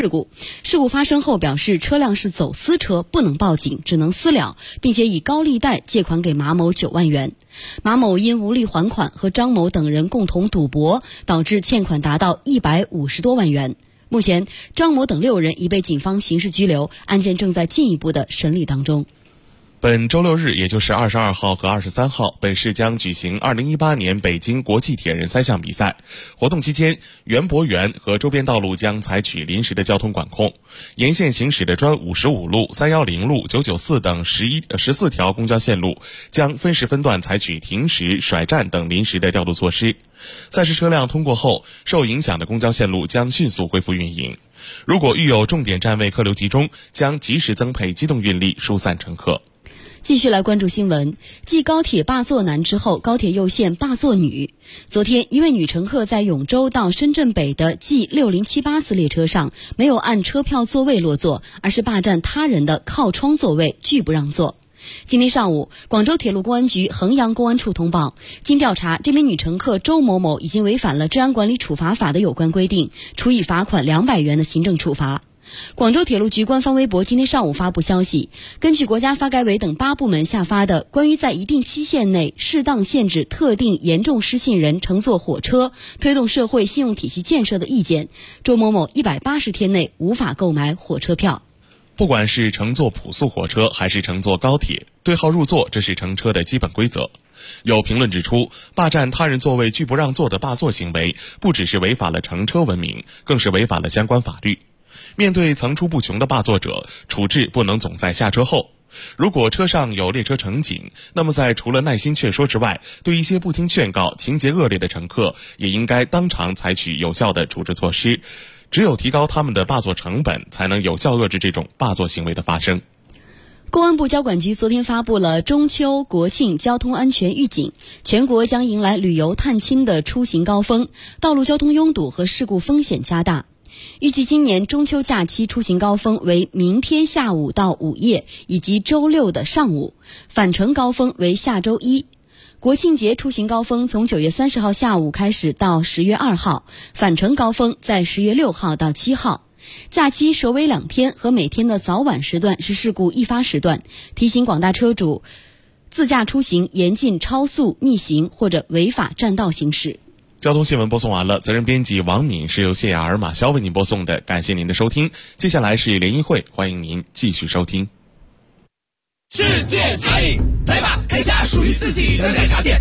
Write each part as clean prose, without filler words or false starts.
事故。事故发生后表示，车辆是走私车，不能报警，只能私了，并且以高利贷借款给马某9万元。马某因无力还款，和张某等人共同赌博，导致欠款达到150多万元。目前，张某等6人已被警方刑事拘留，案件正在进一步的审理当中。 本周6日，也就是22号和23号，本市将举行2018年北京国际铁人3项比赛。活动期间，园博园和周边道路将采取临时的交通管控，沿线行驶的专55路、310路、994等14条公交线路将分时分段采取停驶、甩站等临时的调度措施。赛事车辆通过后，受影响的公交线路将迅速恢复运营。如果遇有重点站位客流集中，将及时增配机动运力疏散乘客。 继续来关注新闻，继高铁霸座男之后，高铁又现霸座女。昨天，一位女乘客在永州到深圳北的 G6078 次列车上，没有按车票座位落座，而是霸占他人的靠窗座位，拒不让座。今天上午，广州铁路公安局衡阳公安处通报，经调查，这名女乘客周某某已经违反了治安管理处罚法的有关规定，处以罚款200元的行政处罚。广州铁路局官方微博今天上午发布消息，根据国家发改委等8部门下发的关于在一定期限内适当限制特定严重失信人乘坐火车，推动社会信用体系建设的意见，周某某180天内无法购买火车票。 不管是乘坐普速火车还是乘坐高铁，对号入座，这是乘车的基本规则。有评论指出，霸占他人座位拒不让座的霸座行为，不只是违反了乘车文明，更是违反了相关法律。面对层出不穷的霸座者，处置不能总在下车后。如果车上有列车乘警，那么在除了耐心劝说之外，对一些不听劝告、情节恶劣的乘客，也应该当场采取有效的处置措施。只有提高他们的霸座成本，才能有效遏制这种霸座行为的发生。 公安部交管局昨天发布了中秋国庆交通安全预警，全国将迎来旅游探亲的出行高峰，道路交通拥堵和事故风险加大。预计今年中秋假期出行高峰为明天下午到午夜，以及周6的上午，返程高峰为下周1。国庆节出行高峰从9月30号下午开始到10月2号，返程高峰在10月6号到7号。假期首尾2天和每天的早晚时段是事故易发时段，提醒广大车主自驾出行严禁超速、逆行或者违法占道行驶。 交通新闻播送完了，责任编辑王敏是由谢雅尔、马潇为您播送的，感谢您的收听。接下来是联谊会，欢迎您继续收听。 世界茶饮，来吧，开家属于自己的奶茶店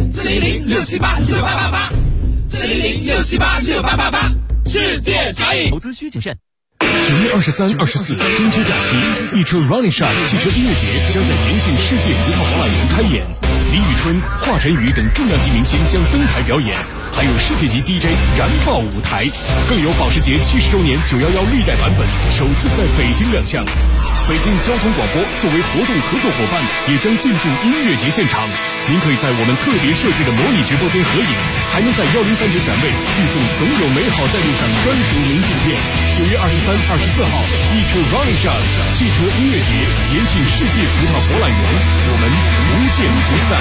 ，410-678-6888，410-678-6888，世界茶饮。 投资需谨慎。 9月23、24中秋假期，一车 Running Shot 汽车音乐节将在延庆世界吉他花园开演，李宇春、华晨宇等重量级明星将登台表演，还有世界级 DJ 燃爆舞台，更有保时捷70周年911历代版本首次在北京亮相。北京交通广播作为活动合作伙伴，也将进驻音乐节现场。您可以在我们特别设置的模拟直播间合影，还能在103节展位寄送总有美好在路上专属明信片。9月23、24号，一车 Running Shot 汽车音乐节，延庆世界葡萄博览园，我们不见不散。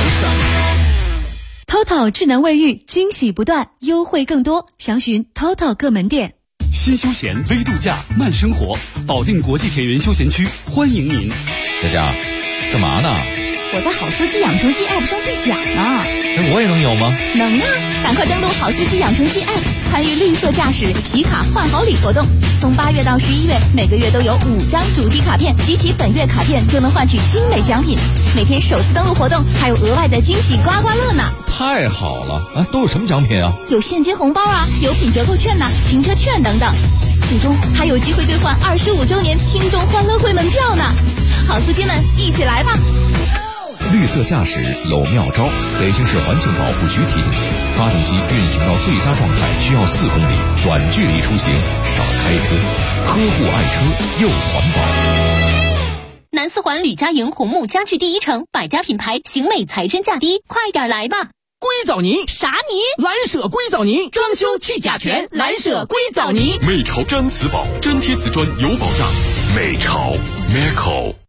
TOTO 智能卫浴，惊喜不断，优惠更多，详询 TOTO 各门店。 新休闲微度假慢生活，保定国际田园休闲区欢迎您。 佳佳，干嘛呢？ 我在好司机养成记 App 上兑奖呢。 那我也能有吗？ 能啊！赶快登录好司机养成记 App， 参与绿色驾驶集卡换好礼活动。从8月到11月，每个月都有5张主题卡片，集齐本月卡片就能换取精美奖品。每天首次登录活动还有额外的惊喜刮刮乐呢！ 太好了啊！都有什么奖品啊？ 有现金红包啊，有品折扣券呐、停车券等等。最终还有机会兑换25周年听众欢乐会门票呢！好司机们，一起来吧！ 绿色驾驶有妙招，北京市环境保护局提醒您，发动机运行到最佳状态需要4公里，短距离出行少开车，呵护爱车又环保。 南四环吕家营红木家具第一城，百家品牌，型美材真价低，快点来吧！ 硅藻泥啥泥？ 蓝舍硅藻泥，装修去甲醛，蓝舍硅藻泥。 美潮毡瓷宝，真贴瓷砖有保障。美潮 Meco。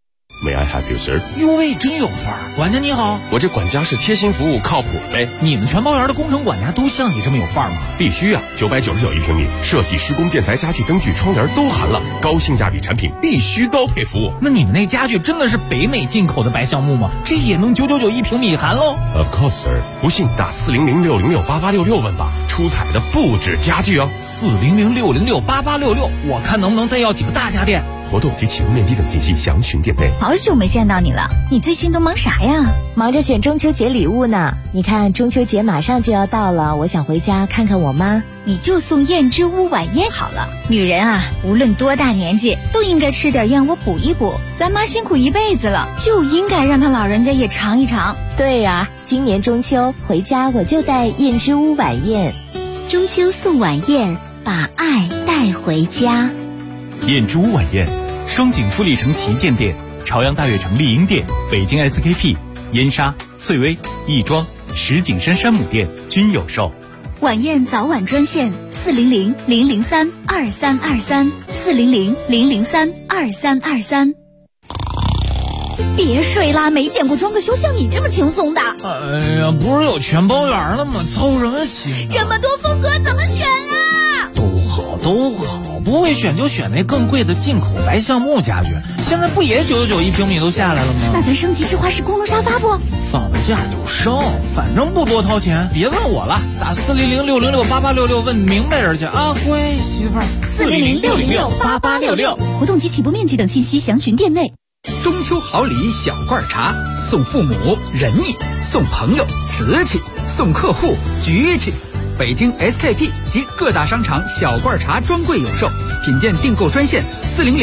May I help you, sir？ 哟喂，真有范儿！管家你好， 我这管家是贴心服务，靠谱呗。 你们全包园的工程管家都像你这么有范儿吗？ 必须啊！999一平米，设计、施工、建材、家具、灯具、窗帘都含了，高性价比产品必须高配服务。 那你们那家具真的是北美进口的白橡木吗？这也能999一平米含喽 ？Of course, sir。不信打400-606-8866问吧，出彩的不止家具哦。 400-606-8866，我看能不能再要几个大家电。 活动及启动面积等信息详询店内。 好久没见到你了，你最近都忙啥呀？ 忙着选中秋节礼物呢。你看中秋节马上就要到了，我想回家看看我妈。 你就送燕之屋晚宴好了。女人啊，无论多大年纪，都应该吃点燕窝补一补。咱妈辛苦一辈子了，就应该让她老人家也尝一尝。 对呀，今年中秋回家我就带燕之屋晚宴。 中秋送晚宴，把爱带回家。 燕之屋晚宴，双井富力城旗舰店、朝阳大悦城丽婴店、北京 SKP、燕莎、翠微、亦庄、石景山山姆店均有售。 晚宴早晚专线400-003-2323，400-003-2323。别睡啦，没见过装个修像你这么轻松的。 哎呀，不是有全包园了吗？操什么心？ 这么多风格怎么选啊？ 都好，不会选就选那更贵的进口白橡木家具。现在不也999一平米都下来了吗？ 那咱升级智化式功能沙发不？ 放了假就升，反正不多掏钱。别问我了，打400-606-8866问明白人去啊，乖媳妇儿。 400-606-8866，活动及起步面积等信息详询店内。 中秋好礼小罐茶，送父母仁义，送朋友瓷器，送客户局气。北京 SKP 及各大商场小罐茶专柜有售，品鉴订购专线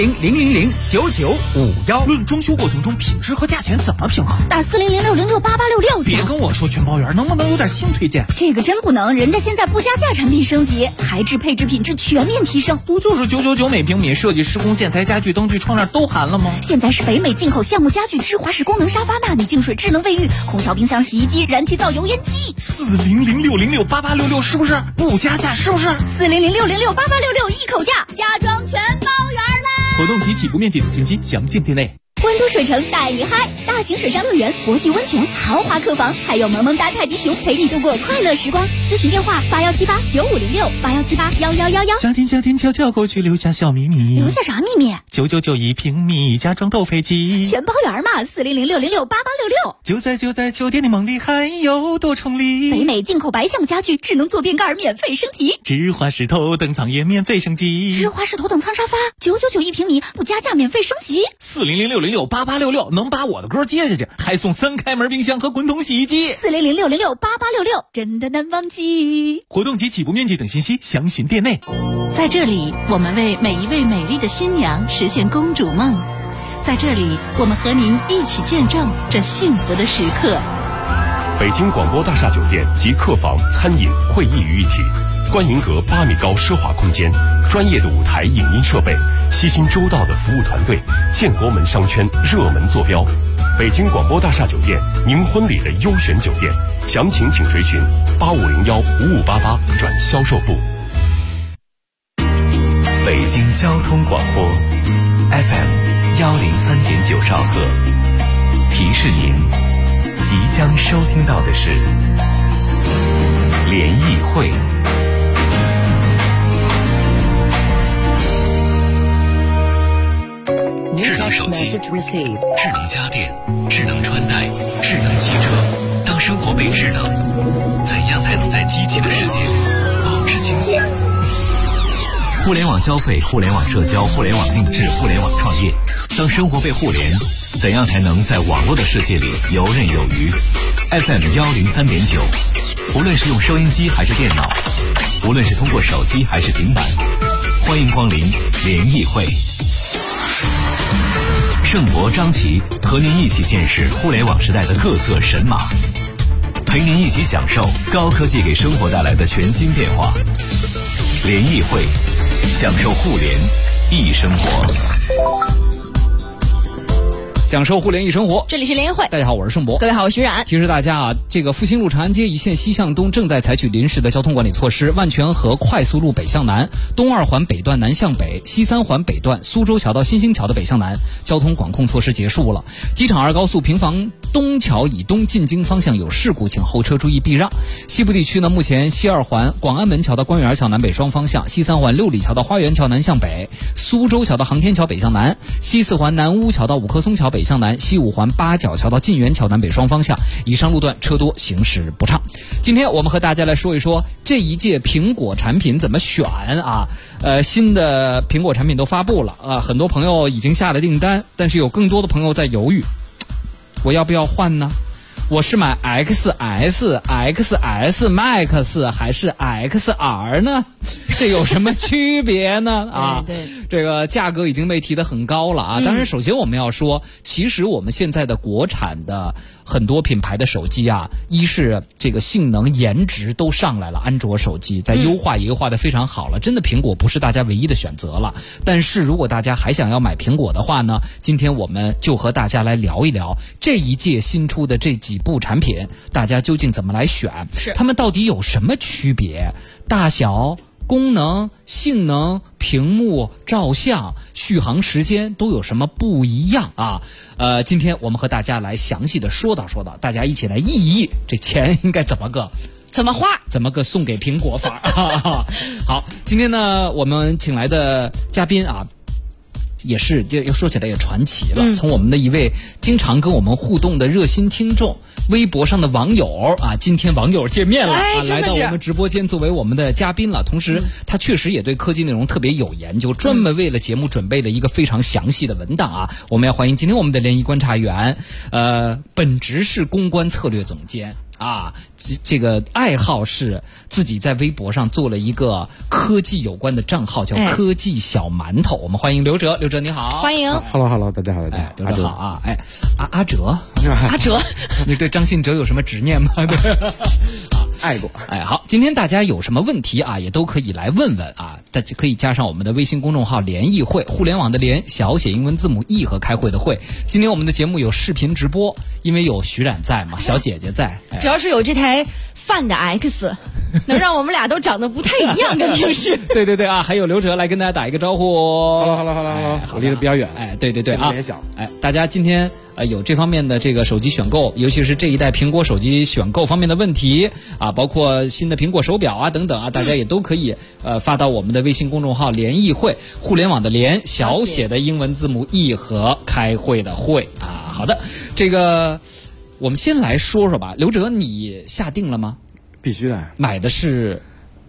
400-000-9951。 论装修过程中品质和价钱怎么平衡？ 打400-606-8866。 别跟我说全包园，能不能有点新推荐？ 这个真不能，人家现在不加价产品升级，材质配置品质全面提升。 不就是999每平米，设计施工建材家具灯具窗帘都含了吗？ 现在是北美进口橡木家具、智华式功能沙发、纳米净水、智能卫浴、空调、冰箱、洗衣机、燃气灶、油烟机。 400-606-8866是不是不加价？是不是 400-606-8866一口价，家装全包圆啦！ 活动及起步面积等信息详见店内。 关都水城带你嗨，大型水上乐园、佛系温泉、豪华客房，还有萌萌哒泰迪熊陪你度过快乐时光。咨询电话81789506，81781111。 夏天悄悄过去，留下小秘密。 留下啥秘密 ？999一平米，家装都配齐， 全包圆嘛。400-606-8866。 就在酒店的梦里，还有多重礼。 北美进口白橡木家具，智能坐便盖免费升级， 智华式头等舱也免费升级， 智华式头等舱沙发999一平米，不加价免费升级。 400-606-8866能把我的歌接下去，还送3开门冰箱和滚筒洗衣机。 400-606-8866，真的难忘记。 活动及起步面积等信息详询店内。 在这里，我们为每一位美丽的新娘实现公主梦。在这里，我们和您一起见证这幸福的时刻。 北京广播大厦酒店集客房、餐饮、会议于一体，观云阁8米高奢华空间，专业的舞台影音设备，悉心周到的服务团队，建国门商圈热门坐标。北京广播大厦酒店，您婚礼的优选酒店，详情请垂询8501-5588转销售部。 北京交通广播 FM103.9兆赫，提示您即将收听到的是联谊会。智能手机、智能家电、智能穿戴、智能汽车，当生活被智能，怎样才能在机器的世界里保持清醒？互联网消费、互联网社交、互联网定制、互联网创业，当生活被互联，怎样才能在网络的世界里游刃有余？ FM103.9，无论是用收音机还是电脑，无论是通过手机还是平板，欢迎光临联谊会。盛博、张琪和您一起见识互联网时代的各色神马，陪您一起享受高科技给生活带来的全新变化。联谊会，享受互联易生活。 享受互联易生活。 这里是联谊会， 大家好，我是盛博。 各位好，我是徐冉。 提示大家啊，这个复兴路长安街一线西向东正在采取临时的交通管理措施，万泉河快速路北向南、东二环北段南向北、西三环北段苏州桥到新兴桥的北向南交通管控措施结束了。机场二高速平房东桥以东进京方向有事故，请后车注意避让。西部地区呢，目前西二环广安门桥到官园桥南北双方向，西三环六里桥到花园桥南向北，苏州桥到航天桥北向南，西四环南坞桥到五棵松桥北向南，西五环八角桥到晋园桥南北双方向，以上路段车多，行驶不畅。今天我们和大家来说一说这一届苹果产品怎么选啊？新的苹果产品都发布了啊，很多朋友已经下了订单，但是有更多的朋友在犹豫，我要不要换呢？我是买 XS、XS Max 还是 XR 呢？这有什么区别呢？啊， 对， 这个价格已经被提得很高了啊。当然，首先我们要说，其实我们现在的国产的很多品牌的手机啊，一是这个性能、颜值都上来了，安卓手机在优化也优化得非常好了。真的，苹果不是大家唯一的选择了。但是如果大家还想要买苹果的话呢，今天我们就和大家来聊一聊这一届新出的这几部产品，大家究竟怎么来选？它们到底有什么区别？大小、功能、性能、屏幕、照相、续航时间都有什么不一样啊？今天我们和大家来详细的说道，大家一起来议一议，这钱应该怎么花，怎么个送给苹果法好，今天呢，我们请来的嘉宾啊，也是要说起来也传奇了。从我们的一位经常跟我们互动的热心听众，微博上的网友啊，今天网友见面了啊，来到我们直播间作为我们的嘉宾了。同时，他确实也对科技内容特别有研究，专门为了节目准备了一个非常详细的文档啊。我们要欢迎今天我们的联谊观察员，本职是公关策略总监。啊，这个爱好是自己在微博上做了一个科技有关的账号，叫科技小馒头。我们欢迎刘哲，刘哲你好， 欢迎。 Hello， 大家好， 刘哲好啊，阿哲，你对张信哲有什么执念吗？ 爱过。 好，今天大家有什么问题啊，也都可以来问问啊，大家可以加上我们的微信公众号联谊会，互联网的联，小写英文字母 E 和开会的会。今天我们的节目有视频直播，因为有徐冉在嘛，小姐姐在， 主要是有这台Find X， 能让我们俩都长得不太一样，跟平时。 对啊，还有刘哲来跟大家打一个招呼。 Hello， 我离得比较远。 对啊， 脸小。 大家今天有这方面的这个手机选购，尤其是这一代苹果手机选购方面的问题啊，包括新的苹果手表啊等等啊，大家也都可以发到我们的微信公众号联谊会，互联网的联，小写的英文字母 E 和开会的会啊。好的，这个我们先来说说吧，刘哲，你下定了吗？ 必须的。 买的是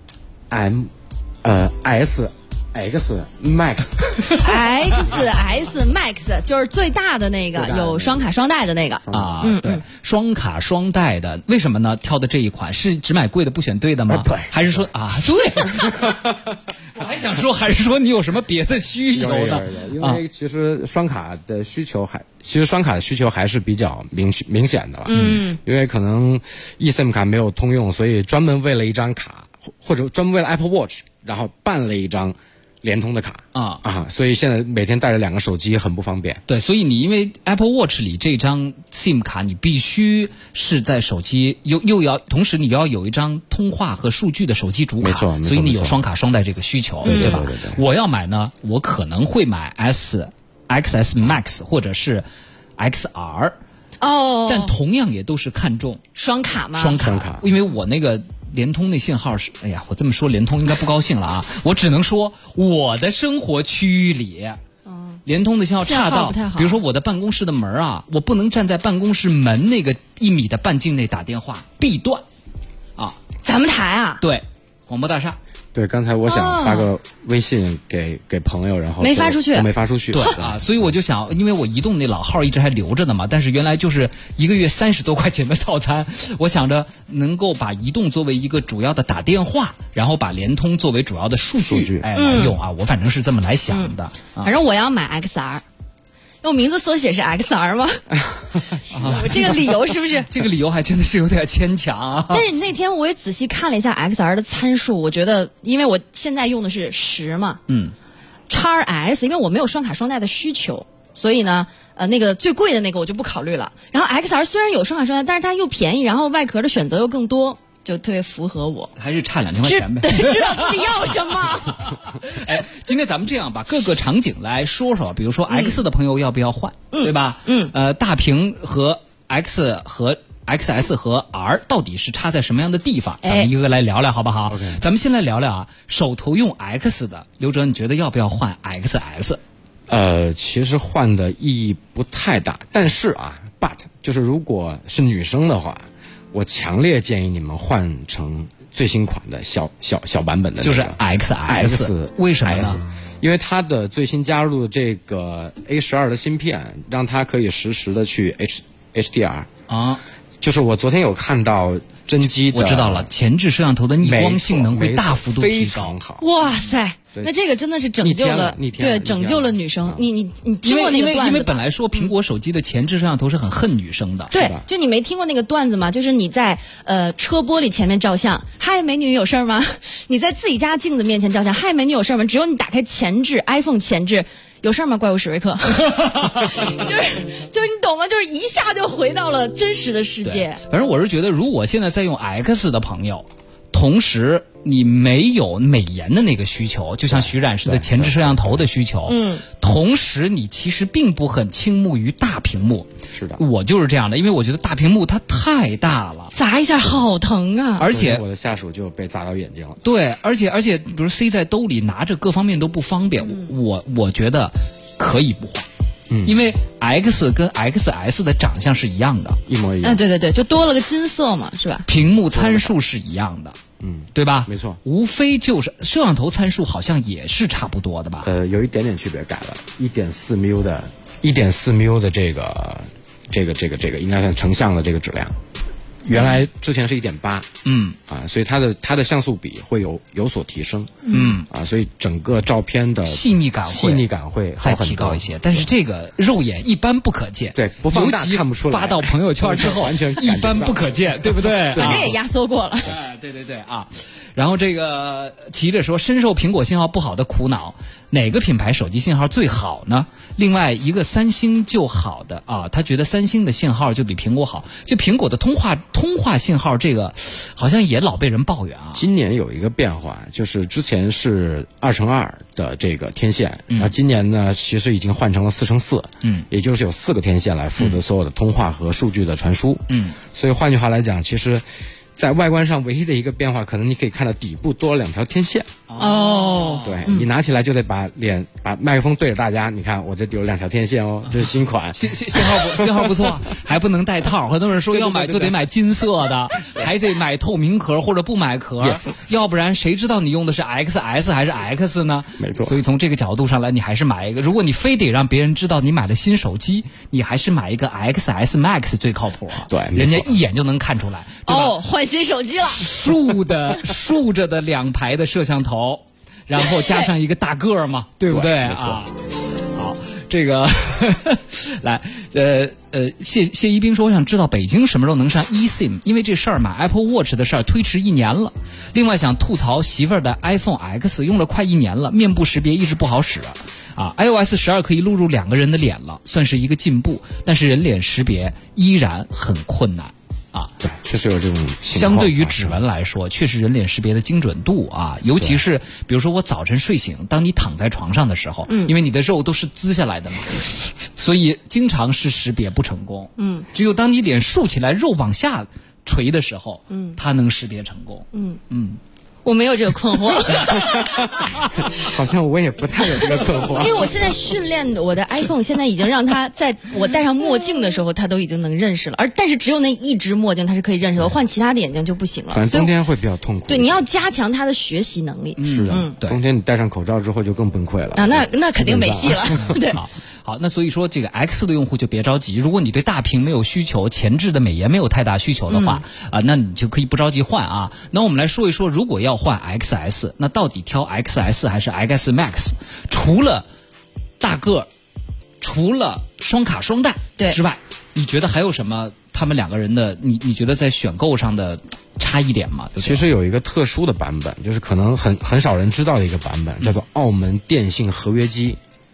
S Max XS Max 就是最大的那个，有双卡双待的那个啊。对，双卡双待的，为什么呢？挑的这一款是只买贵的不选对的吗？ 对， 还是说啊，对？我还想说，还是说你有什么别的需求呢？ 有，因为其实双卡的需求还是比较明显的了。因为可能 eSIM 卡没有通用，所以专门为了一张卡，或者专门为了 Apple Watch， 然后办了一张联通的卡所以现在每天带着2个手机很不方便。 对，所以你因为 Apple Watch 里这张 SIM 卡，你必须是在手机又要同时你要有一张通话和数据的手机主卡， 没错， 所以你有双卡双待这个需求，对吧？我要买呢，我可能会买 XS Max 或者是 XR 但同样也都是看重双卡吗？ 双卡，因为我那个联通那信号是，哎呀，我这么说联通应该不高兴了啊！我只能说我的生活区域里，联通的信号差到，比如说我的办公室的门啊，我不能站在办公室门那个1米的半径内打电话，必断啊！ 咱们台啊？ 对，广播大厦。 对，刚才我想发个微信给朋友，然后没发出去， 对啊，所以我就想，因为我移动那老号一直还留着呢嘛，但是原来就是1个月30多块钱的套餐，我想着能够把移动作为一个主要的打电话，然后把联通作为主要的数据来用啊，我反正是这么来想的。 反正我要买 XR。我名字缩写是 XR 吗？我这个理由是不是？ 这个理由还真的是有点牵强啊。 但是那天我也仔细看了一下 XR 的参数，我觉得，因为我现在用的是10嘛，XS，因为我没有双卡双待的需求， 所以呢，那个最贵的那个我就不考虑了。然后 XR 虽然有双卡双待，但是它又便宜，然后外壳的选择又更多，就特别符合我。 还是差2000块钱呗。 对，知道自己要什么。 哎，今天咱们这样把各个场景来说说，比如说 X 的朋友要不要换，对吧？大屏和 X 和 XS 和 R 到底是差在什么样的地方？咱们一个个来聊聊好不好？咱们先来聊聊啊，手头用 X 的刘哲，你觉得要不要换 XS？ 其实换的意义不太大，但是啊 ，but 就是如果是女生的话，我强烈建议你们换成最新款的小版本的， 就是 XS。为什么呢？ 因为它的最新加入这个 A12的芯片，让它可以实时的去 HDR 啊。 就是我昨天有看到真机的， 我知道了，前置摄像头的逆光性能会大幅度提高。 哇塞！那这个真的是拯救了，对，拯救了女生。你听过那个段子？ 因为本来说苹果手机的前置摄像头是很恨女生的。 对，就你没听过那个段子吗？就是你在车玻璃前面照相，嗨，美女有事儿吗？你在自己家镜子面前照相，嗨，美女有事儿吗？只有你打开前置 iPhone 前置。有事儿吗？怪物史瑞克，就是你懂吗？就是一下就回到了真实的世界。 反正我是觉得，如果现在在用 X 的朋友，同时你没有美颜的那个需求，就像徐冉似的前置摄像头的需求，同时你其实并不很倾慕于大屏幕。 是的， 我就是这样的，因为我觉得大屏幕它太大了， 砸一下好疼啊！ 而且我的下属就被砸到眼睛了。 对，而且，比如塞在兜里拿着，各方面都不方便。我觉得可以不换。因为 X 跟 XS 的长相是一样的， 一模一样。 对，就多了个金色嘛，是吧？ 屏幕参数是一样的，对吧？ 没错， 无非就是摄像头参数好像也是差不多的吧？ 有一点点区别，改了1.4 μ 的1.4 μ的这个应该算成像的这个质量。原来之前是1.8，所以它的像素比会有所提升，所以整个照片的细腻感会再提高一些，但是这个肉眼一般不可见， 对，不放大看不出来， 发到朋友圈之后完全一般不可见，对不对？ 反正也压缩过了， 对啊。然后这个骑着说，深受苹果信号不好的苦恼，哪个品牌手机信号最好呢？另外一个三星就好的啊，他觉得三星的信号就比苹果好，就苹果的通话信号这个好像也老被人抱怨啊。 今年有一个变化，就是之前是2×2的这个天线，那今年呢其实已经换成了4×4，也就是有4个天线来负责所有的通话和数据的传输，所以换句话来讲，其实在外观上唯一的一个变化，可能你可以看到底部多了2条天线。对，你拿起来就得把麦克风对着大家，你看我这有2条天线哦，这是新款， 信号不错，还不能带套。很多人说要买就得买金色的，还得买透明壳或者不买壳，要不然谁知道你用的是 XS 还是 X 呢？ 没错。 所以从这个角度上来，你还是买一个。如果你非得让别人知道你买了新手机，你还是买一个 XS Max 最靠谱。 对， 人家一眼就能看出来，对吧？ 换新手机了， 竖着的2排的摄像头。然后加上一个大个儿嘛，对不对啊？好，这个来，谢一冰说，我想知道北京什么时候能上 eSIM， 因为这事儿买 Apple Watch 的事儿推迟1年了。另外想吐槽媳妇儿的 iPhone X 用了快1年了，面部识别一直不好使啊。iOS 12可以录入2个人的脸了，算是一个进步，但是人脸识别依然很困难。 对，确实有这种情况。 相对于指纹来说，确实人脸识别的精准度啊，尤其是比如说我早晨睡醒，当你躺在床上的时候，因为你的肉都是滋下来的嘛，所以经常是识别不成功。只有当你脸竖起来，肉往下垂的时候，它能识别成功。 我没有这个困惑， 好像我也不太有这个困惑， 因为我现在训练我的 iPhone， 现在已经让它在我戴上墨镜的时候，它都已经能认识了，但是只有那一只墨镜它是可以认识的，换其他的眼镜就不行了。 反正冬天会比较痛苦。 对，你要加强它的学习能力。 是的，冬天你戴上口罩之后就更崩溃了。 那肯定没戏了。对。 好，那所以说这个 X 的用户就别着急，如果你对大屏没有需求，前置的美颜没有太大需求的话，那你就可以不着急换啊。那我们来说一说，如果要换 XS， 那到底挑 XS 还是 XS Max？ 除了大个，除了双卡双待之外，你觉得还有什么他们2个人的你觉得在选购上的差异点吗？ 其实有一个特殊的版本，就是可能很少人知道的一个版本，叫做澳门电信合约机。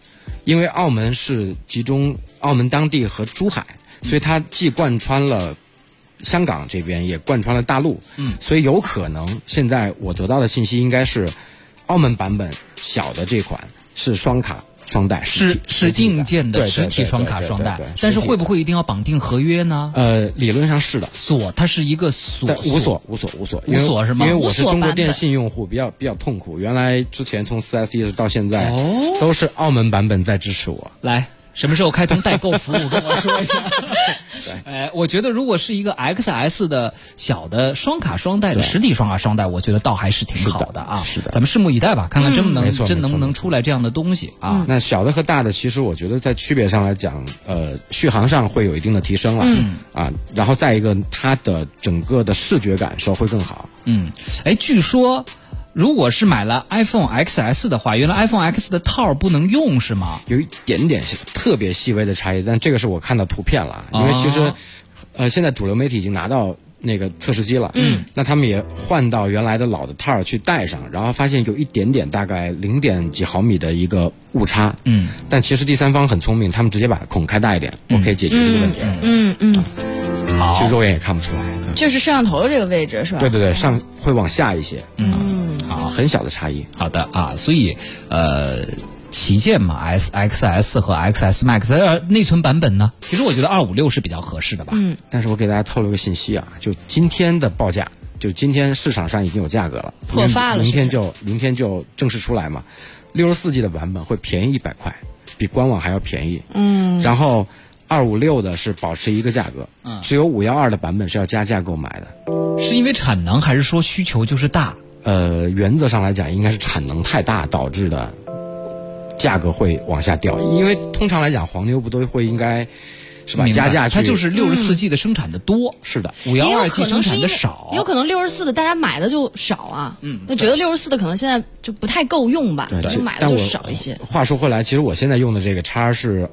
因为澳门是集中澳门当地和珠海，所以它既贯穿了香港这边，也贯穿了大陆。所以有可能现在我得到的信息应该是，澳门版本小的这款是双卡双待， 是定件的实体双卡双待，但是会不会一定要绑定合约呢？ 理论上是的。 它是一个锁， 无锁是吗？ 因为我是中国电信用户，比较痛苦。原来之前从 4S 到现在，都是澳门版本在支持我。 来，什么时候开通代购服务？跟我说一下。我觉得如果是一个 XS 的小的双卡双待的实体双卡双待，我觉得倒还是挺好的啊。 是的， 咱们拭目以待吧，看看真能不能出来这样的东西啊。 那小的和大的，其实我觉得在区别上来讲，续航上会有一定的提升了。然后再一个，它的整个的视觉感受会更好。 据说。如果是买了 iPhone XS 的话，原来 iPhone X 的套不能用是吗？ 有一点点特别细微的差异，但这个是我看到图片了。因为其实，现在主流媒体已经拿到那个测试机了。那他们也换到原来的老的套去戴上，然后发现有一点点大概0点几毫米的一个误差。但其实第三方很聪明，他们直接把孔开大一点，我可以解决这个问题。 好， 其实肉眼也看不出来。 就是摄像头的这个位置是吧？ 对，上会往下一些。好，很小的差异。 好的啊，所以旗舰嘛 ，XS 和 XS Max 内存版本呢，其实我觉得256是比较合适的吧。 但是我给大家透露个信息啊，就今天的报价，就今天市场上已经有价格了， 破发了， 明天就正式出来嘛。64G 的版本会便宜100块，比官网还要便宜。然后256的是保持一个价格，只有512的版本是要加价购买的。 是因为产能还是说需求就是大？ 原则上来讲，应该是产能太大导致的，价格会往下掉。因为通常来讲，黄牛不都会应该是吧加价去？ 它就是64G 的生产的多， 是的 ，512G 生产的少。 也有可能64的大家买的就少啊，那觉得64的可能现在就不太够用吧，就买的就少一些。 话说回来，其实我现在用的这个叉是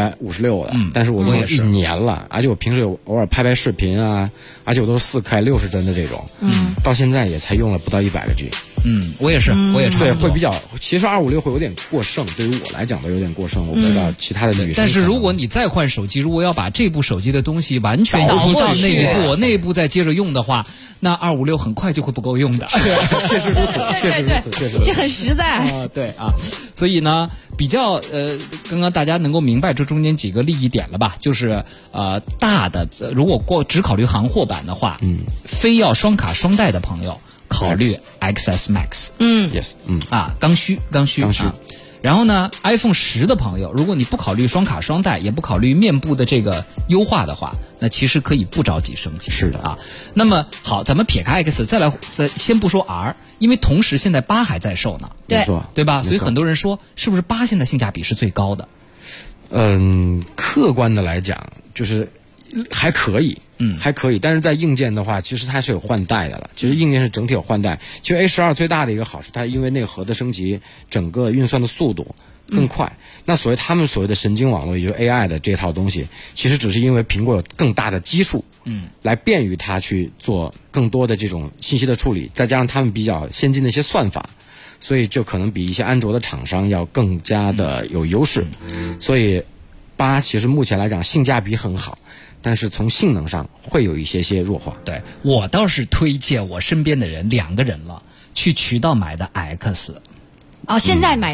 256的，但是我用了1年了，而且我平时偶尔拍视频啊，而且我都是4K 60帧的这种，到现在也才用了不到100个 G。 我也是，我也差不多。 对，会比较，其实256会有点过剩，对于我来讲都有点过剩，我不知道其他的女生。 但是如果你再换手机，如果要把这部手机的东西完全移到内部再接着用的话，那256很快就会不够用的。 确实如此，确实如此，确实如此， 这很实在啊。对啊，所以呢，比较刚刚大家能够明白这中间几个利益点了吧？就是大的，如果只考虑行货版的话，非要双卡双待的朋友。考虑 XS Max， yes， 刚需啊。然后呢 ，iPhone 10的朋友，如果你不考虑双卡双待，也不考虑面部的这个优化的话，那其实可以不着急升级。 是的啊。那么好，咱们撇开 X， 先不说 R， 因为同时现在8还在售呢，对吧？所以很多人说，是不是8现在性价比是最高的？ 客观的来讲，就是还可以。还可以，但是在硬件的话，其实它是有换代的了。其实硬件是整体有换代。其实 A12 最大的一个好处，它因为内核的升级，整个运算的速度更快。那他们所谓的神经网络，也就是 AI 的这套东西，其实只是因为苹果有更大的基数，来便于它去做更多的这种信息的处理，再加上他们比较先进的一些算法，所以就可能比一些安卓的厂商要更加的有优势。所以8其实目前来讲性价比很好。但是从性能上会有一些弱化。 对，我倒是推荐我身边的人2个人了，去渠道买的 X。 现在买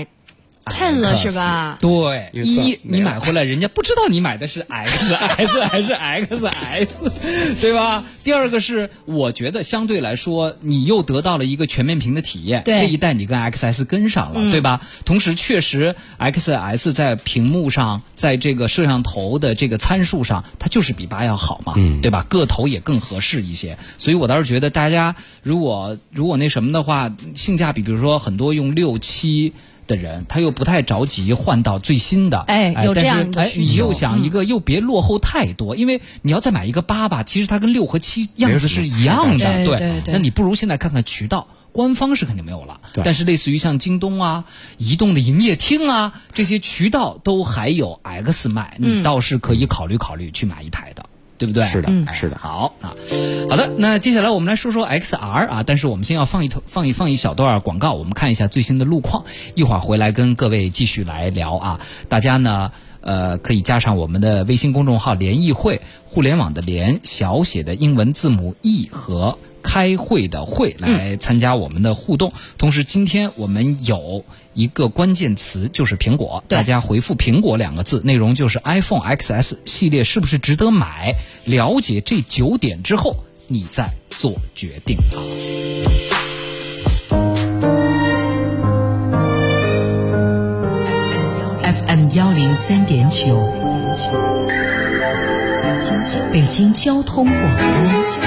10了是吧？ 对，你买回来，人家不知道你买的是 XS 还是 XS， 对吧？第二个是，我觉得相对来说，你又得到了一个全面屏的体验。这一代你跟 XS 跟上了，对吧？同时，确实 XS 在屏幕上，在这个摄像头的这个参数上，它就是比8要好嘛，对吧？个头也更合适一些。所以我倒是觉得，大家如果那什么的话，性价比，比如说很多用6、7。的人，他又不太着急换到最新的， 有这样的需求。 你又想一个又别落后太多，因为你要再买一个8吧，其实它跟6和7样子是一样的， 对。 那你不如现在看看渠道，官方是肯定没有了，但是类似于像京东啊、移动的营业厅啊这些渠道都还有 X 卖，你倒是可以考虑去买一台的。 对不对？ 是的，是的。 好啊，好的，那接下来我们来说说 XR 啊，但是我们先要放一小段广告，我们看一下最新的路况，一会儿回来跟各位继续来聊啊。大家呢，可以加上我们的微信公众号联谊会，互联网的联，小写的英文字母 E 和开会的会来参加我们的互动。同时，今天我们有一个关键词就是苹果，大家回复苹果2个字，内容就是 iPhone XS 系列是不是值得买？了解这9点之后，你再做决定啊。 FM 103.9，北京交通广播，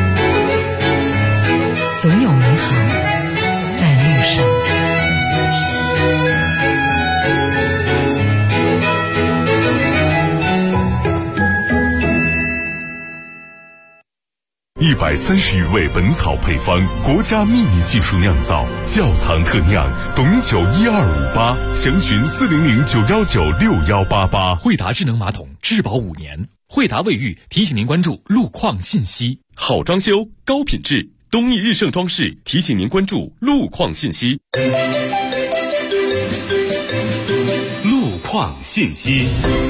总有美好在路上。 130余味本草配方，国家秘密技术酿造，窖藏特酿，董酒1258，详询400-919-6188。 惠达智能马桶质保5年，惠达卫浴提醒您关注路况信息。 好装修，高品质，东义日盛装饰提醒您关注路况信息。路况信息。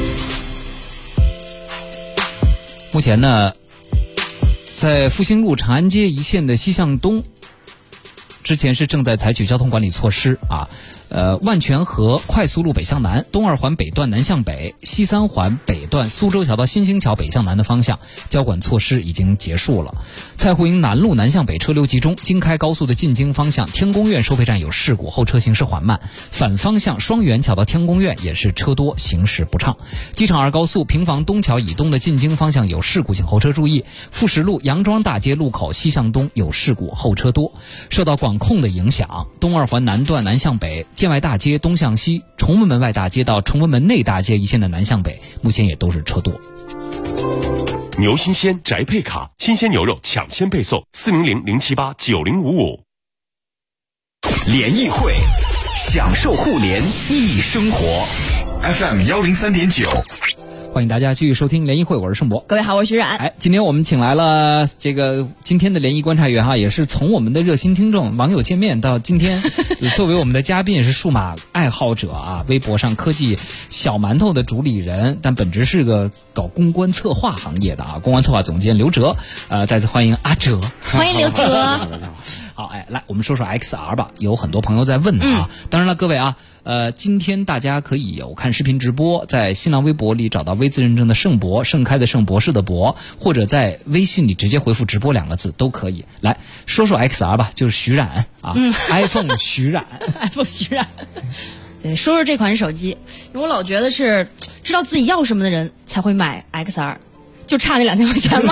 目前呢，在复兴路长安街一线的西向东，之前是正在采取交通管理措施啊。万泉河快速路北向南，东2环北段南向北，西3环北段苏州桥到新兴桥北向南的方向，交管措施已经结束了。蔡湖营南路南向北车流集中，京开高速的进京方向天宫苑收费站有事故，后车行驶缓慢；反方向双元桥到天宫苑也是车多，行驶不畅。机场2高速平房东桥以东的进京方向有事故，请后车注意。富石路杨庄大街路口西向东有事故，后车多。受到管控的影响，东2环南段南向北建外大街东向西，崇文门外大街到崇文门内大街一线的南向北，目前也都是车多。 牛新鲜宅配卡，新鲜牛肉抢先配送，400-078-9055。 联谊会，享受互联易生活。FM 103.9。 欢迎大家继续收听联谊会，我是盛博。 各位好，我是徐冉。 今天我们请来了这个今天的联谊观察员哈，也是从我们的热心听众网友见面到今天作为我们的嘉宾，也是数码爱好者啊，微博上科技小馒头的主理人，但本职是个搞公关策划行业的啊，公关策划总监刘哲。再次欢迎阿哲， 欢迎刘哲。 好，来我们说说 XR 吧，有很多朋友在问啊。当然了，各位啊。今天大家可以有看视频直播，在新浪微博里找到微字认证的盛博，盛开的盛，博士的博，或者在微信里直接回复直播2个字都可以。来说说 XR 吧，就是徐冉啊，iPhone 徐冉 ，iPhone 徐冉。对，说说这款手机，因为我老觉得是知道自己要什么的人才会买 XR。就差那2000块钱吗？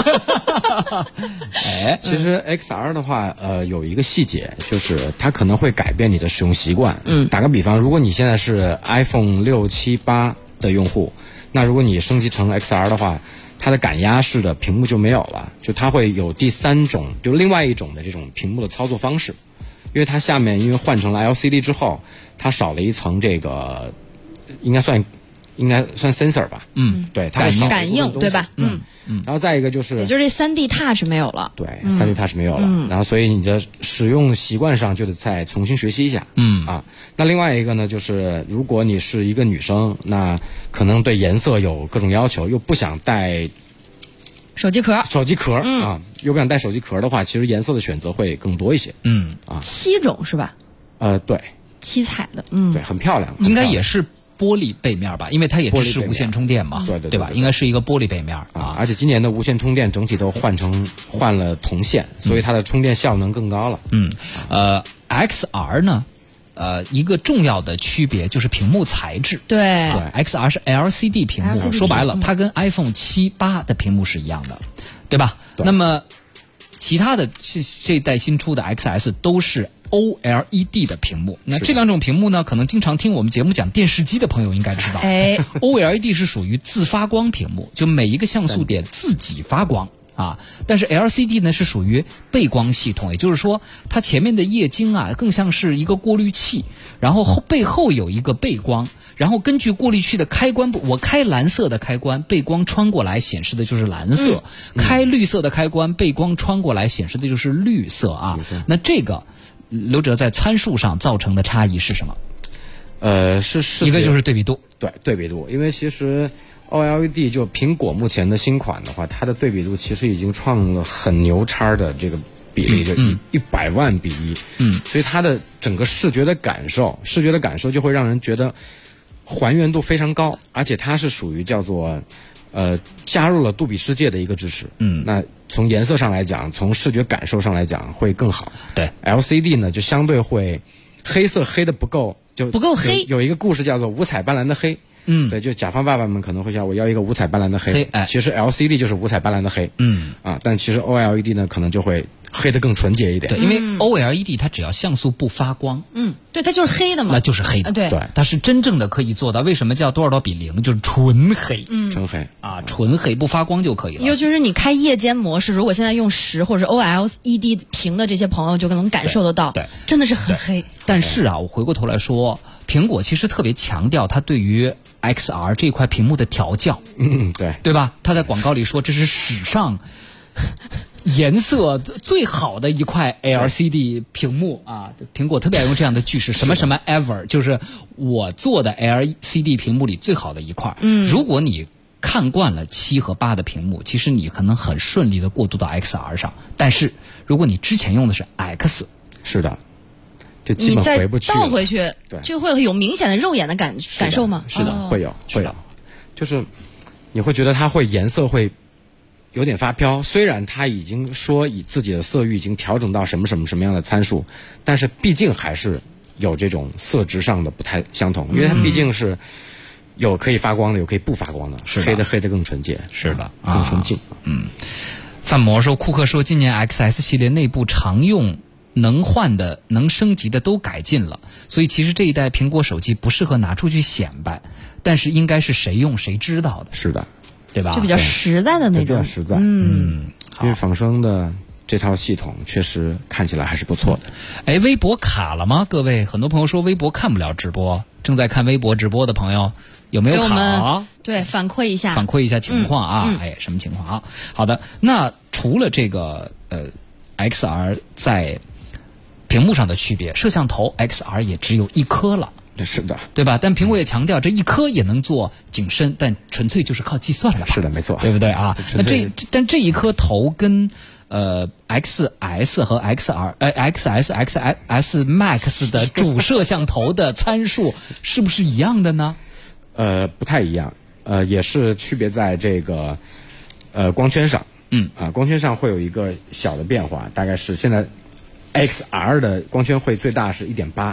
其实 XR 的话，有一个细节，就是它可能会改变你的使用习惯。打个比方，如果你现在是 iPhone 6、7、8的用户，那如果你升级成 XR 的话，它的感压式的屏幕就没有了，就它会有第3种，就另外一种的这种屏幕的操作方式，因为它下面因为换成了 LCD 之后，它少了一层这个，应该算 sensor 吧，对，它感应对吧？ 然后再一个就是， 也就是这3D Touch 没有了， 对，3D Touch 没有了，然后所以你的使用习惯上就得再重新学习一下，那另外一个呢，就是如果你是一个女生，那可能对颜色有各种要求，又不想带手机壳啊，又不想带手机壳的话，其实颜色的选择会更多一些 ，7种是吧？ 对 ，7彩的， 对，很漂亮， 应该也是玻璃背面吧，因为它也支持无线充电嘛，对吧？应该是一个玻璃背面啊。 而且今年的无线充电整体都换了铜线，所以它的充电效能更高了。 XR 呢，一个重要的区别就是屏幕材质。 对 ，XR 是 LCD 屏幕，说白了，它跟 iPhone 7、8的屏幕是一样的，对吧？那么其他的这代新出的 XS 都是OLED 的屏幕，那这2种屏幕呢，可能经常听我们节目讲电视机的朋友应该知道，OLED 是属于自发光屏幕，就每一个像素点自己发光， 啊。但是 LCD 呢是属于背光系统，也就是说它前面的液晶啊更像是一个过滤器，然后背后有一个背光，然后根据过滤器的开关部，我开蓝色的开关，背光穿过来显示的就是蓝色，开绿色的开关，背光穿过来显示的就是绿色啊。那这个刘哲在参数上造成的差异是什么？ 是一个就是对比度， 对对比度，因为其实 OLED 就苹果目前的新款的话，它的对比度其实已经创了很牛叉的这个比例，就100万比1，所以它的整个视觉的感受就会让人觉得还原度非常高，而且它是属于叫做加入了杜比世界的一个支持，那从颜色上来讲，从视觉感受上来讲会更好。 对 LCD 呢就相对会黑色黑的不够，就不够黑。 有一个故事叫做五彩斑斓的黑。对，就甲方爸爸们可能会想，我要一个五彩斑斓的黑，其实 LCD 就是五彩斑斓的黑，但其实 OLED 呢可能就会黑得更纯洁一点。 对，因为 OLED 它只要像素不发光， 对，它就是黑的嘛， 那就是黑的， 对， 它是真正的可以做到。为什么叫多少比0？就是纯黑， 纯黑啊，纯黑不发光就可以了。 尤其是你开夜间模式，如果现在用10或者是 OLED 屏的这些朋友就能感受得到， 对， 真的是很黑。 但是啊，我回过头来说，苹果其实特别强调它对于 XR 这块屏幕的调教， 对吧？他在广告里说这是史上颜色最好的一块 LCD 屏幕啊，苹果特别爱用这样的句式，什么什么 ever， 就是我做的 LCD 屏幕里最好的一块。如果你看惯了7和8的屏幕，其实你可能很顺利的过渡到 XR 上，但是如果你之前用的是 X， 是的，就基本回不去了， 你再倒回去，就会有明显的肉眼的感受吗？ 是的，会有，就是你会觉得它会颜色会有点发飘，虽然它已经说以自己的色域已经调整到什么样的参数，但是毕竟还是有这种色值上的不太相同，因为它毕竟是有可以发光的，有可以不发光的，黑的更纯洁， 是的， 更纯净。 范魔说，库克说今年 XS 系列内部常用能换的、能升级的都改进了，所以其实这一代苹果手机不适合拿出去显摆，但是应该是谁用谁知道的。 是的， 对吧？ 就比较实在的那种， 比较实在。因为仿生的这套系统确实看起来还是不错的。 微博卡了吗？各位，很多朋友说微博看不了直播，正在看微博直播的朋友有没有卡？ 对，反馈一下情况啊！什么情况啊？好的，那除了这个XR 在屏幕上的区别，摄像头 XR 也只有1颗了。 是的， 对吧？但苹果也强调，这1颗也能做景深，但纯粹就是靠计算了吧？ 是的，没错， 对不对啊？那但这1颗头跟XS 和 XS Max 的主摄像头的参数是不是一样的呢？ 不太一样，也是区别在这个光圈上。光圈上会有一个小的变化，大概是现在 XR 的光圈会最大是 1.8。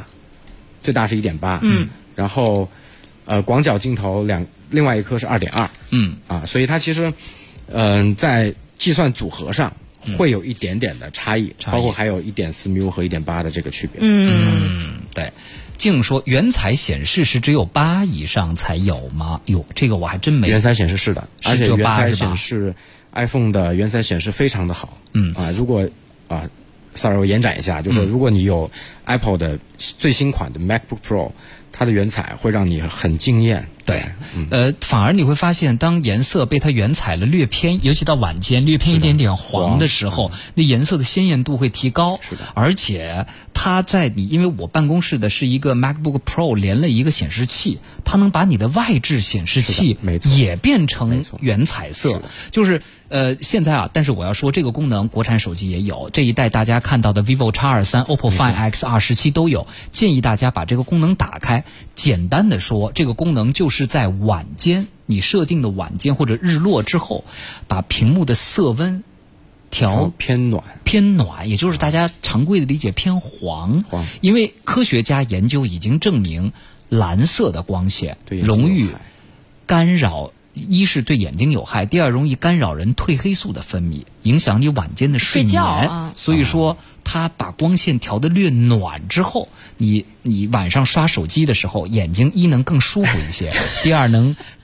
然后广角镜头另外1颗是 2.2。所以它其实在计算组合上会有一点点的差异，包括还有 1.4 μ 和 1.8 的这个区别。 对。净说原彩显示是只有8以上才有吗？这个我还真没。 原彩显示是的，而且原彩显示 iPhone 的原彩显示非常的好。如果sorry， 我延展一下，就是说如果你有 Apple 的最新款的 MacBook Pro， 它的原彩会让你很惊艳。 对，反而你会发现，当颜色被它原彩了略偏，尤其到晚间略偏一点点黄的时候，那颜色的鲜艳度会提高。 是的， 而且它在因为我办公室的是一个 MacBook Pro 连了一个显示器，它能把你的外置显示器也变成原彩色，就是现在啊，但是我要说这个功能国产手机也有，这一代大家看到的 vivo X23、OPPO Find X217都有，建议大家把这个功能打开。简单的说，这个功能就是在晚间，你设定的晚间或者日落之后，把屏幕的色温调偏暖， 也就是大家常规的理解偏黄。因为科学家研究已经证明，蓝色的光线容易干扰。一是对眼睛有害，第二容易干扰人褪黑素的分泌，影响你晚间的睡眠。所以说，它把光线调得略暖之后，你晚上刷手机的时候，眼睛一能更舒服一些，第二能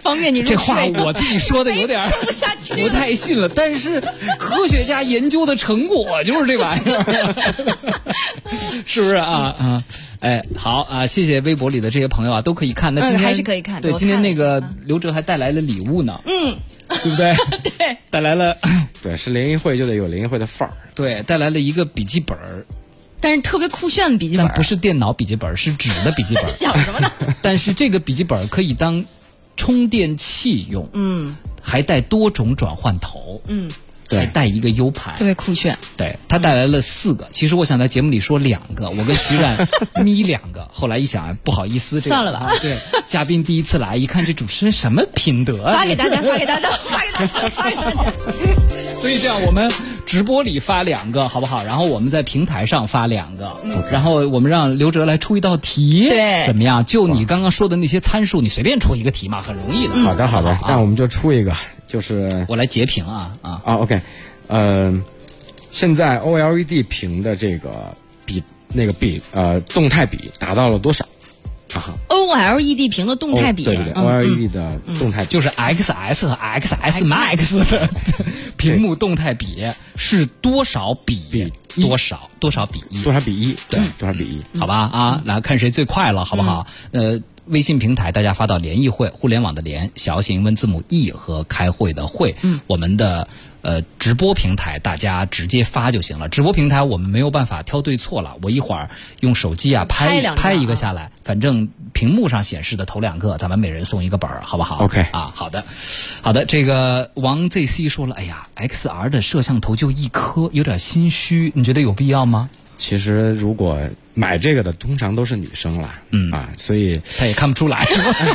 方便你入睡。 这话我自己说的有点说不下去， 不太信了。但是科学家研究的成果就是这玩意儿，是不是啊？哎，好啊，谢谢微博里的这些朋友啊，都可以看。那今天还是可以看。 对，今天那个刘哲还带来了礼物呢。对不对？ 对， 带来了。 对，是联谊会就得有联谊会的范儿。 对，带来了一个笔记本， 但是特别酷炫的笔记本， 但不是电脑笔记本，是纸的笔记本。 想什么呢？ 但是这个笔记本可以当充电器用，还带多种转换头，还带一个 U 盘， 特别酷炫。 对，他带来了4个。其实我想在节目里说2个，我跟徐冉眯2个。后来一想，不好意思， 算了吧。 对，嘉宾第一次来，一看这主持人什么品德啊！ 发给大家，发给大家，发给大家，发给大家。 所以这样，我们直播里发2个，好不好？然后我们在平台上发2个，然后我们让刘哲来出一道题， 对， 怎么样？就你刚刚说的那些参数，你随便出一个题嘛，很容易的。 好的，好的，那我们就出一个。就是我来截屏啊 ，OK， 现在 OLED 屏的这个动态比达到了多少 ？OLED 屏的动态比， 对，OLED 的动态比就是 XS 和 XS Max 的屏幕动态比是多少比多少比1？ 多少比1？对，多少比1？ 好吧啊，来看谁最快了，好不好？微信平台大家发到联谊会，互联网的联，小写英文字母 E 和开会的会。我们的直播平台大家直接发就行了。直播平台我们没有办法挑对错了，我一会儿用手机拍一个下来，反正屏幕上显示的头2个，咱们每人送一个本儿，好不好 ？OK 啊，好的。这个王 ZC 说了，哎呀 ，XR 的摄像头就1颗，有点心虚，你觉得有必要吗？ 其实如果买这个的通常都是女生了，所以她也看不出来。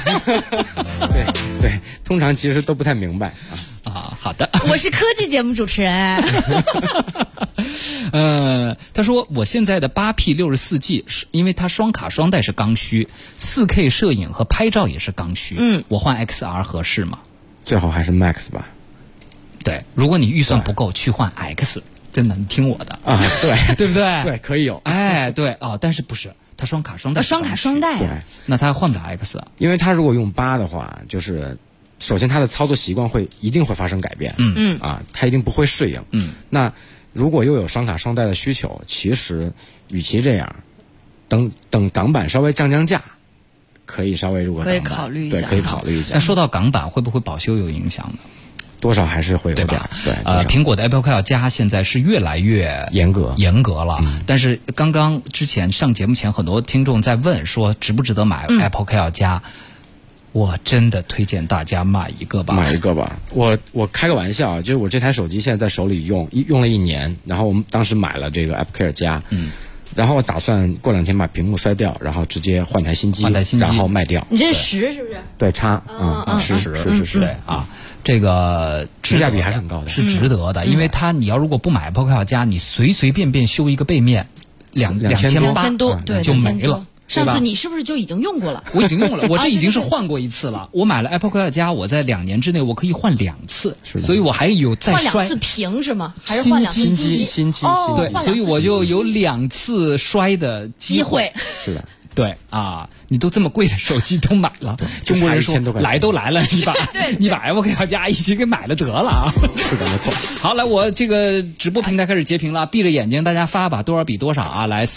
对，通常其实都不太明白啊。好的， 我是科技节目主持人。 他说我现在的8P 64G，因为它双卡双待是刚需，4K 摄影和拍照也是刚需。我换 XR 合适吗？ 最好还是 Max 吧。 对，如果你预算不够，去换 X。真的，你听我的啊， 对不对？ 对，可以有。 哎，对哦，但是不是它双卡双待？ 双卡双待。 对， 那它换不了 X， 因为它如果用8的话，就是首先它的操作习惯一定会发生改变。它一定不会适应。那如果又有双卡双待的需求，其实与其这样，等港版稍微降价，可以稍微如果可以考虑一下。 对，可以考虑一下。 但说到港版，会不会保修有影响呢？ 多少还是会有点，对， 苹果的 Apple Care 加现在是越来越严格了。但是刚刚之前上节目前，很多听众在问说值不值得买 Apple Care 加，我真的推荐大家买一个吧。 我开个玩笑，就是我这台手机现在在手里用了1年，然后我们当时买了这个 Apple Care 加，然后我打算过2天把屏幕摔掉，然后直接换台新机，然后卖掉。 你这是10是不是？ 对，差是对啊。这个性价比还是很高的， 是值得的，因为你要如果不买 Apple Care 加，你随随便便修一个背面 ，2800多，对， 就没了。 上次你是不是就已经用过了？ 我已经用了，我这已经是换过1次了。我买了 Apple Care 加，我在2年之内我可以换2次，所以我还有再换2次屏是吗？还是换2次新机？ 对，所以我就有2次摔的机会。 是的。 对啊，你都这么贵的手机都买了，中国人说来都来了，你把 Apple Care 加一起给买了得了啊！ 是的，没错。 好，来我这个直播平台开始截屏了，闭着眼睛大家发吧，多少比多少啊！来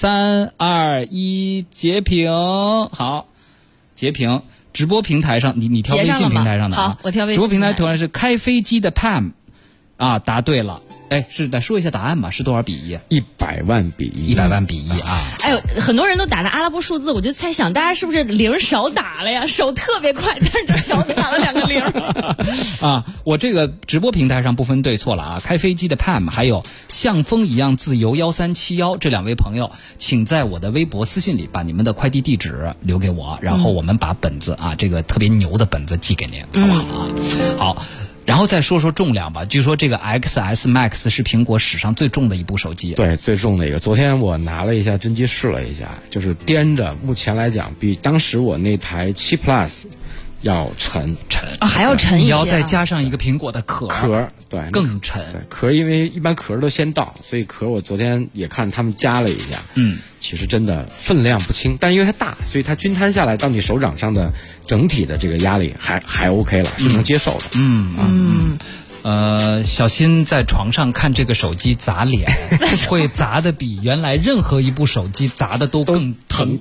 3、2、1，截屏。好，截屏。直播平台上，你挑微信平台上的啊。 好，我挑微信。 直播平台图案是开飞机的 Pam， 啊，答对了。哎，是的，说一下答案吧，是多少比 1？100万比1。 100万比1啊！ 哎呦，很多人都打的阿拉伯数字，我就猜想大家是不是0少打了呀？手特别快，但是就少打了2个0。 啊，我这个直播平台上不分对错了啊！开飞机的 Pam， 还有像风一样自由1371这2位朋友，请在我的微博私信里把你们的快递地址留给我，然后我们把本子啊，这个特别牛的本子寄给您，好不好啊？好。然后再说说重量吧，据说这个 XS Max 是苹果史上最重的一部手机。 对，最重的一个。昨天我拿了一下真机试了一下，就是掂着，目前来讲比当时我那台7 Plus 要沉啊，还要沉一些。 你要再加上一个苹果的壳， 对， 更沉。 对，壳因为一般壳都先到，所以壳我昨天也看他们加了一下。 其实真的分量不轻，但因为它大，所以它均摊下来到你手掌上的整体的这个压力还 OK 了，是能接受的。小新在床上看这个手机砸脸，会砸的比原来任何一部手机砸的都更疼。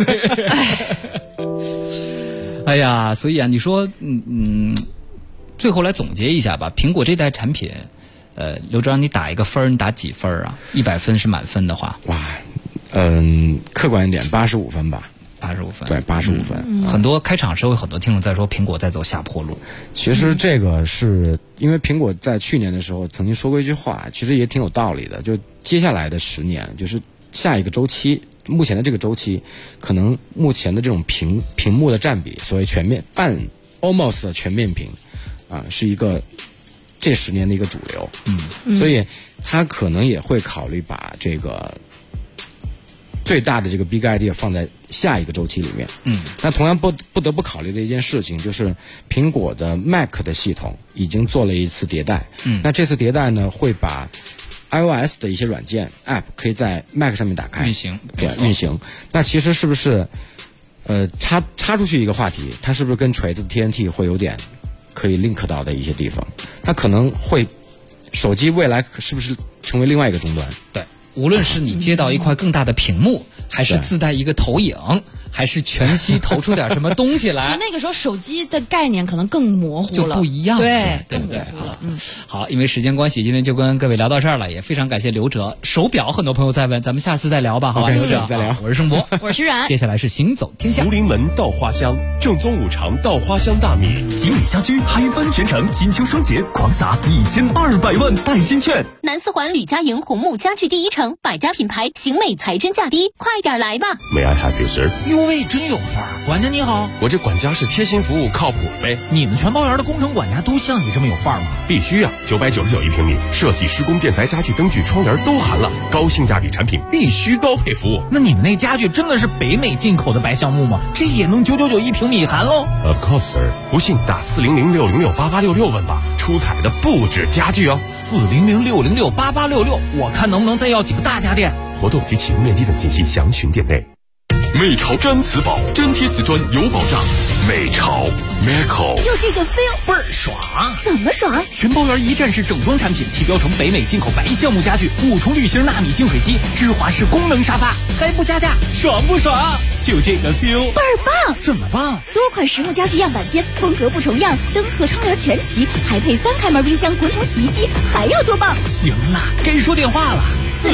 哎呀，所以啊，你说，最后来总结一下吧，苹果这代产品，刘哲，你打一个分，你打几分啊？100分是满分的话， 哇，客观一点，85分吧。 85分， 对，85分。 很多开场时候有很多听众在说苹果在走下坡路。 其实这个是因为苹果在去年的时候曾经说过一句话，其实也挺有道理的。就接下来的10年，就是下一个周期，目前的这个周期，可能目前的这种屏幕的占比，所谓全面almost 的全面屏，是一个这10年的一个主流。所以他可能也会考虑把这个最大的这个 big idea 放在下一个周期里面。那同样不得不考虑的一件事情就是苹果的 Mac 的系统已经做了一次迭代。那这次迭代呢，会把 iOS 的一些软件 App 可以在 Mac 上面打开运行。 那其实是不是插出去一个话题，它是不是跟锤子的 TNT 会有点可以 link 到的一些地方？它可能会手机未来是不是成为另外一个终端？ 对。无论是你接到一块更大的屏幕，还是自带一个投影，还是全息投出点什么东西来， 就那个时候手机的概念可能更模糊了， 就不一样， 对不对？好，因为时间关系，今天就跟各位聊到这儿了，也非常感谢刘哲。手表很多朋友在问，咱们下次再聊吧，好吧？刘哲， 再聊。 我是盛博， 我是徐冉， 接下来是行走天下。 福临门稻花香，正宗五常稻花香大米， 集美家居嗨翻全城，金秋双节狂撒1200万代金券。 南四环吕家营红木家具第一城，百家品牌，行美才真价低，快点来吧。 May I help you, sir？ 哟喂，真有范儿！管家你好， 我这管家是贴心服务，靠谱呗。 你们全包园的工程管家都像你这么有范儿吗？ 必须啊！999一平米，设计、施工、建材、家具、灯具、窗帘都含了，高性价比产品，必须高配服务。 那你们那家具真的是北美进口的白橡木吗？这也能999一平米含喽 ？Of course, sir。不信打400-606-8866问吧，出彩的不止家具哦。 400-606-8866，我看能不能再要几个大家电。 活动及启用面积等信息详询店内。 美潮粘瓷宝，粘贴瓷砖有保障。美潮 Meco 就这个 feel 倍儿爽。 怎么爽？ 全包园一站式整装产品，提标成北美进口白橡木家具，5重滤芯纳米净水机，芝华士功能沙发，还不加价，爽不爽？就这个 feel 倍儿棒。 怎么棒？ 多款实木家具样板间，风格不重样，灯和窗帘全齐，还配3开门冰箱、滚筒洗衣机，还要多棒？ 行了，该说电话了。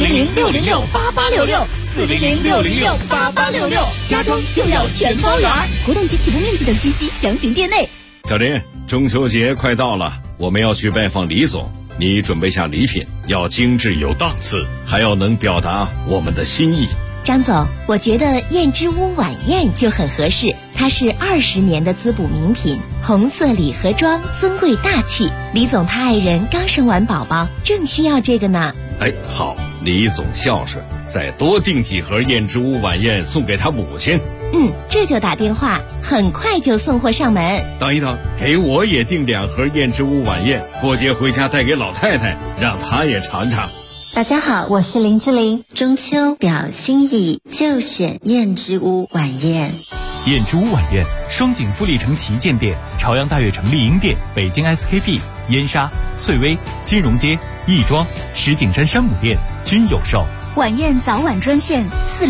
400-606-8866，400-606-8866，家装就要全包圆。活动及起步面积等信息详询店内。 小林，中秋节快到了，我们要去拜访李总，你准备下礼品，要精致有档次，还要能表达我们的心意。 张总，我觉得燕之屋晚宴就很合适，它是20年的滋补名品，红色礼盒装，尊贵大气。李总他爱人刚生完宝宝，正需要这个呢。 哎，好，李总孝顺，再多订几盒燕之屋晚宴送给他母亲。 这就打电话，很快就送货上门。 等一等，给我也订2盒燕之屋晚宴，过节回家带给老太太，让她也尝尝。 大家好，我是林志玲，中秋表心意就选燕之屋晚宴。 燕之屋晚宴，双井富力城旗舰店、朝阳大悦城丽婴店、北京 SKP、燕莎、翠微、金融街、亦庄、石景山山姆店均有售。 晚宴早晚专线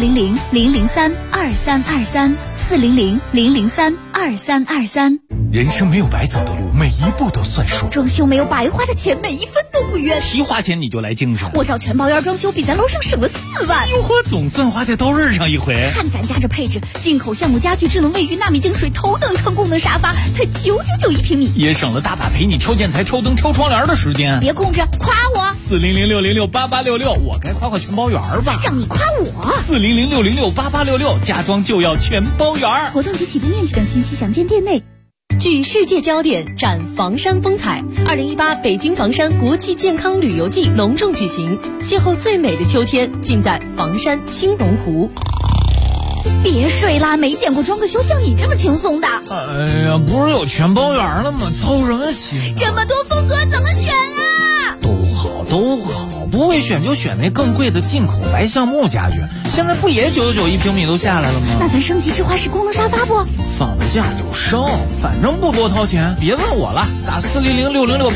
400-003-2323，400-003-2323。 人生没有白走的路，每一步都算数。 装修没有白花的钱，每一分都不冤。 提花钱你就来精神， 我找全包园装修比咱楼上省了4万。 哟呵，总算花在刀刃上一回。 看咱家这配置，进口橡木家具、智能卫浴、纳米净水、头等舱功能沙发，才999一平米， 也省了大把陪你挑建材、挑灯、挑窗帘的时间。 别空着，夸我。 400-606-8866，我该夸夸全包园吧？ 让你夸我。 400-606-8866，家装就要全包园。 活动及起步面积等信息详见店内。 聚世界焦点，展房山风采。2018北京房山国际健康旅游季隆重举行，邂逅最美的秋天，尽在房山青龙湖。 别睡啦，没见过装个修像你这么轻松的。 哎呀，不是有全包园了吗？操什么心？ 这么多风格怎么选啊？ 都好。 好都好，不会选就选那更贵的进口白橡木家具，现在不也999一平米都下来了吗？ 那咱升级智华式功能沙发不？ 放得下就升，反正不多掏钱，别问我了，打400-606